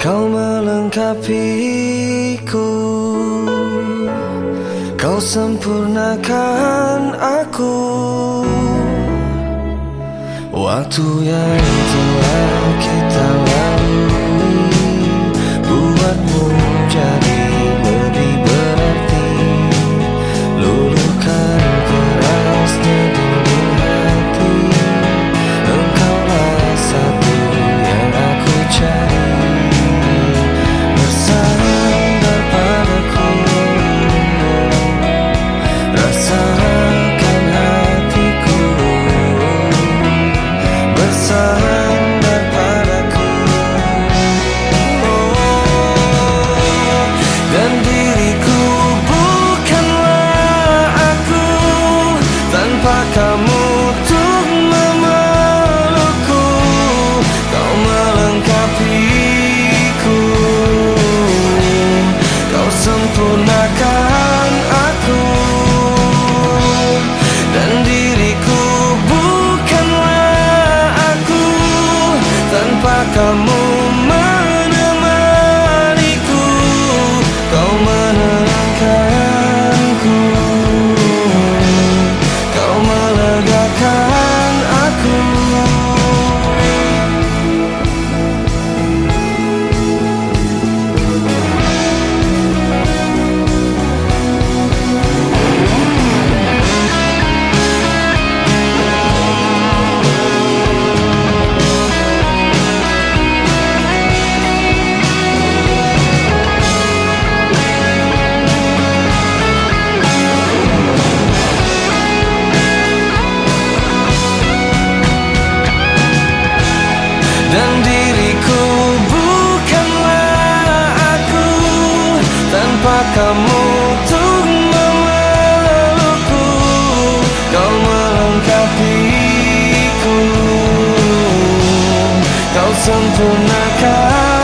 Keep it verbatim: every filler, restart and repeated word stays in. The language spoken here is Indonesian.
Kau melengkapiku, kau sempurnakan aku. Waktu yang telah kita lalui buatmu jadi lebih berarti. Luluhkan kerasnya dinding hati, engkaulah satu yang aku cari. Bersandar padaku, rasakan hatiku. Bersandar padaku, oh, dan diriku bukanlah aku tanpa kamu untuk memelukku. Kau melengkapiku, kau sempurnakan aku, dan diriku bukanlah aku tanpa kamu menemaniku. Kau menenangkanku, kau melegakan aku. Dan diriku bukanlah aku tanpa kamu untuk memelukku. Kau melengkapiku, kau sempurnakan